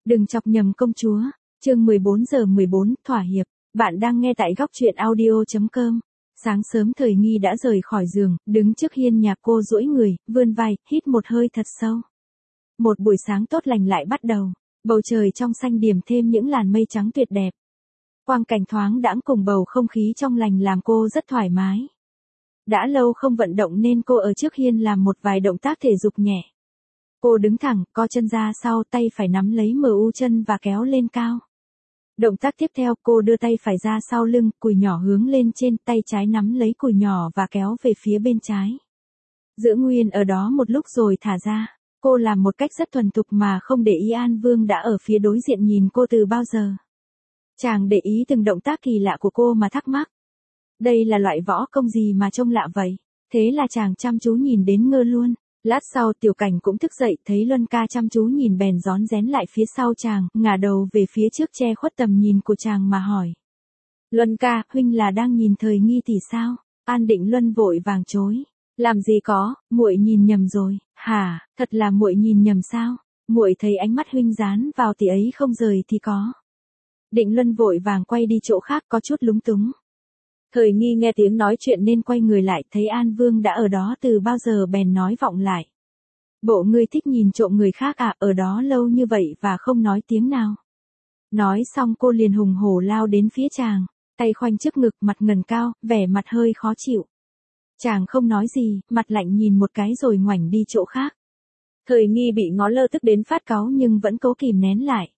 Đừng chọc nhầm công chúa. Chương 14:14 thỏa hiệp. Bạn đang nghe tại góc truyện audio.com. Sáng sớm Thời Nghi đã rời khỏi giường, đứng trước hiên nhà cô duỗi người, vươn vai, hít một hơi thật sâu. Một buổi sáng tốt lành lại bắt đầu. Bầu trời trong xanh điểm thêm những làn mây trắng tuyệt đẹp. Quang cảnh thoáng đãng cùng bầu không khí trong lành làm cô rất thoải mái. Đã lâu không vận động nên cô ở trước hiên làm một vài động tác thể dục nhẹ. Cô đứng thẳng, co chân ra sau, tay phải nắm lấy mu chân và kéo lên cao. Động tác tiếp theo, cô đưa tay phải ra sau lưng, cùi nhỏ hướng lên trên, tay trái nắm lấy cùi nhỏ và kéo về phía bên trái. Giữ nguyên ở đó một lúc rồi thả ra. Cô làm một cách rất thuần thục mà không để ý An Vương đã ở phía đối diện nhìn cô từ bao giờ. Chàng để ý từng động tác kỳ lạ của cô mà thắc mắc. Đây là loại võ công gì mà trông lạ vậy? Thế là chàng chăm chú nhìn đến ngơ luôn. Lát sau Tiểu Cảnh cũng thức dậy, thấy Luân ca chăm chú nhìn bèn rón rén lại phía sau chàng, ngả đầu về phía trước che khuất tầm nhìn của chàng mà hỏi. Luân ca, huynh là đang nhìn Thời Nghi tỷ sao? An Định Luân vội vàng chối. Làm gì có, muội nhìn nhầm rồi. Hả, thật là muội nhìn nhầm sao? Muội thấy ánh mắt huynh dán vào tỷ ấy không rời thì có. Định Luân vội vàng quay đi chỗ khác có chút lúng túng. Thời Nghi nghe tiếng nói chuyện nên quay người lại, thấy An Vương đã ở đó từ bao giờ bèn nói vọng lại. Bộ ngươi thích nhìn trộm người khác à, ở đó lâu như vậy và không nói tiếng nào. Nói xong cô liền hùng hổ lao đến phía chàng, tay khoanh trước ngực, mặt ngẩng cao, vẻ mặt hơi khó chịu. Chàng không nói gì, mặt lạnh nhìn một cái rồi ngoảnh đi chỗ khác. Thời Nghi bị ngó lơ tức đến phát cáu nhưng vẫn cố kìm nén lại.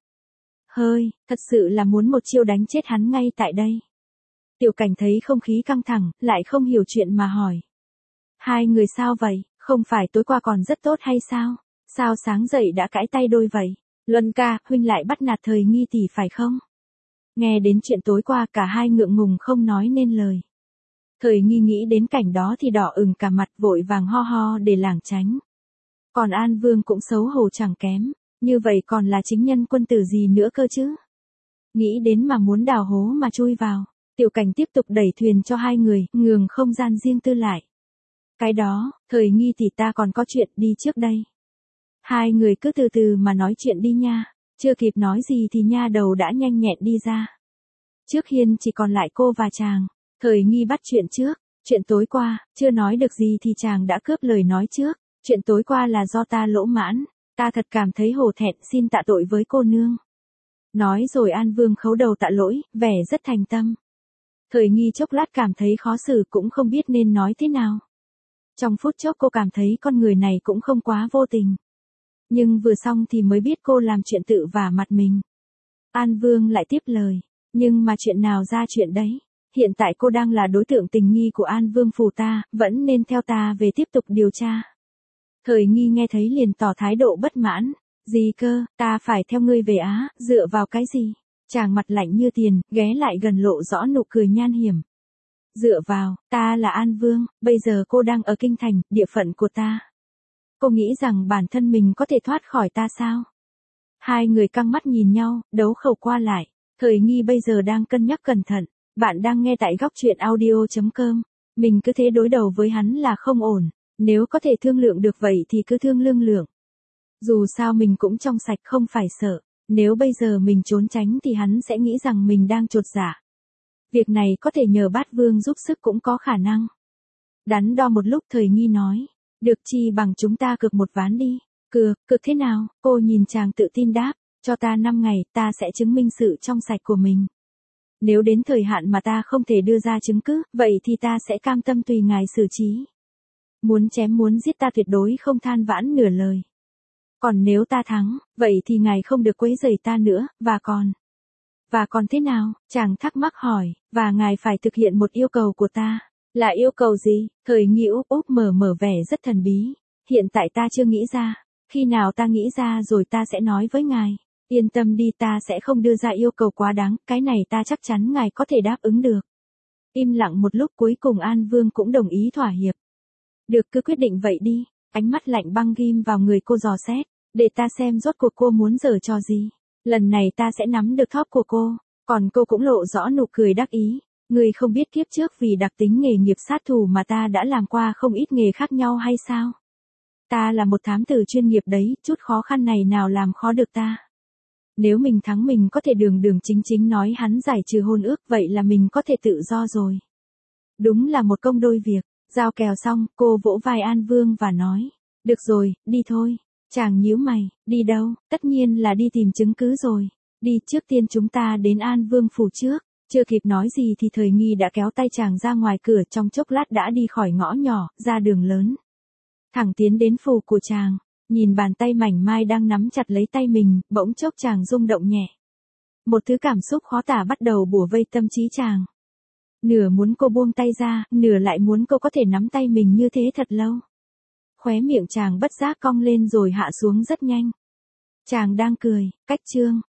Hơi, thật sự là muốn một chiêu đánh chết hắn ngay tại đây. Tiểu Cảnh thấy không khí căng thẳng, lại không hiểu chuyện mà hỏi. Hai người sao vậy, không phải tối qua còn rất tốt hay sao? Sao sáng dậy đã cãi tay đôi vậy? Luân ca, huynh lại bắt nạt Thời Nghi tỷ phải không? Nghe đến chuyện tối qua cả hai ngượng ngùng không nói nên lời. Thời Nghi nghĩ đến cảnh đó thì đỏ ửng cả mặt, vội vàng ho ho để lảng tránh. Còn An Vương cũng xấu hổ chẳng kém, như vậy còn là chính nhân quân tử gì nữa cơ chứ? Nghĩ đến mà muốn đào hố mà chui vào. Tiểu Cảnh tiếp tục đẩy thuyền cho hai người, nhường không gian riêng tư lại. Cái đó, Thời Nghi tỷ ta còn có chuyện đi trước đây. Hai người cứ từ từ mà nói chuyện đi nha. Chưa kịp nói gì thì nha đầu đã nhanh nhẹn đi ra. Trước hiên chỉ còn lại cô và chàng. Thời Nghi bắt chuyện trước. Chuyện tối qua, chưa nói được gì thì chàng đã cướp lời nói trước. Chuyện tối qua là do ta lỗ mãn. Ta thật cảm thấy hổ thẹn, xin tạ tội với cô nương. Nói rồi An Vương khấu đầu tạ lỗi, vẻ rất thành tâm. Thời Nghi chốc lát cảm thấy khó xử cũng không biết nên nói thế nào. Trong phút chốc cô cảm thấy con người này cũng không quá vô tình. Nhưng vừa xong thì mới biết cô làm chuyện tự vả mặt mình. An Vương lại tiếp lời. Nhưng mà chuyện nào ra chuyện đấy. Hiện tại cô đang là đối tượng tình nghi của An Vương phủ ta, vẫn nên theo ta về tiếp tục điều tra. Thời Nghi nghe thấy liền tỏ thái độ bất mãn. Gì cơ, ta phải theo ngươi về Á, dựa vào cái gì? Chàng mặt lạnh như tiền, ghé lại gần lộ rõ nụ cười nhan hiểm. Dựa vào, ta là An Vương, bây giờ cô đang ở kinh thành, địa phận của ta. Cô nghĩ rằng bản thân mình có thể thoát khỏi ta sao? Hai người căng mắt nhìn nhau, đấu khẩu qua lại. Thời Nghi bây giờ đang cân nhắc cẩn thận. Bạn đang nghe tại góc truyện audio.com. Mình cứ thế đối đầu với hắn là không ổn. Nếu có thể thương lượng được vậy thì cứ thương lượng. Dù sao mình cũng trong sạch không phải sợ. Nếu bây giờ mình trốn tránh thì hắn sẽ nghĩ rằng mình đang chột dạ. Việc này có thể nhờ Bát Vương giúp sức cũng có khả năng. Đắn đo một lúc Thời Nghi nói. Được chi bằng chúng ta cược một ván đi. Cược thế nào? Cô nhìn chàng tự tin đáp. Cho ta 5 ngày, ta sẽ chứng minh sự trong sạch của mình. Nếu đến thời hạn mà ta không thể đưa ra chứng cứ, vậy thì ta sẽ cam tâm tùy ngài xử trí. Muốn chém muốn giết ta tuyệt đối không than vãn nửa lời. Còn nếu ta thắng, vậy thì ngài không được quấy rầy ta nữa, và còn thế nào? Chàng thắc mắc hỏi, và ngài phải thực hiện một yêu cầu của ta. Là yêu cầu gì? Thời Nghi úp mở vẻ rất thần bí. Hiện tại ta chưa nghĩ ra. Khi nào ta nghĩ ra rồi ta sẽ nói với ngài. Yên tâm đi, ta sẽ không đưa ra yêu cầu quá đáng, cái này ta chắc chắn ngài có thể đáp ứng được. Im lặng một lúc cuối cùng An Vương cũng đồng ý thỏa hiệp. Được, cứ quyết định vậy đi. Ánh mắt lạnh băng ghim vào người cô dò xét. Để ta xem rốt cuộc cô muốn giở trò gì. Lần này ta sẽ nắm được thóp của cô. Còn cô cũng lộ rõ nụ cười đắc ý. Người không biết kiếp trước vì đặc tính nghề nghiệp sát thủ mà ta đã làm qua không ít nghề khác nhau hay sao? Ta là một thám tử chuyên nghiệp đấy, chút khó khăn này nào làm khó được ta. Nếu mình thắng mình có thể đường đường chính chính nói hắn giải trừ hôn ước, vậy là mình có thể tự do rồi. Đúng là một công đôi việc. Giao kèo xong, cô vỗ vai An Vương và nói. Được rồi, đi thôi. Chàng nhíu mày, đi đâu? Tất nhiên là đi tìm chứng cứ rồi. Đi, trước tiên chúng ta đến An Vương phủ trước. Chưa kịp nói gì thì Thời Nghi đã kéo tay chàng ra ngoài cửa, trong chốc lát đã đi khỏi ngõ nhỏ, ra đường lớn. Thẳng tiến đến phủ của chàng, nhìn bàn tay mảnh mai đang nắm chặt lấy tay mình, bỗng chốc chàng rung động nhẹ. Một thứ cảm xúc khó tả bắt đầu bủa vây tâm trí chàng. Nửa muốn cô buông tay ra, nửa lại muốn cô có thể nắm tay mình như thế thật lâu. Khóe miệng chàng bất giác cong lên rồi hạ xuống rất nhanh. Chàng đang cười, cách chương.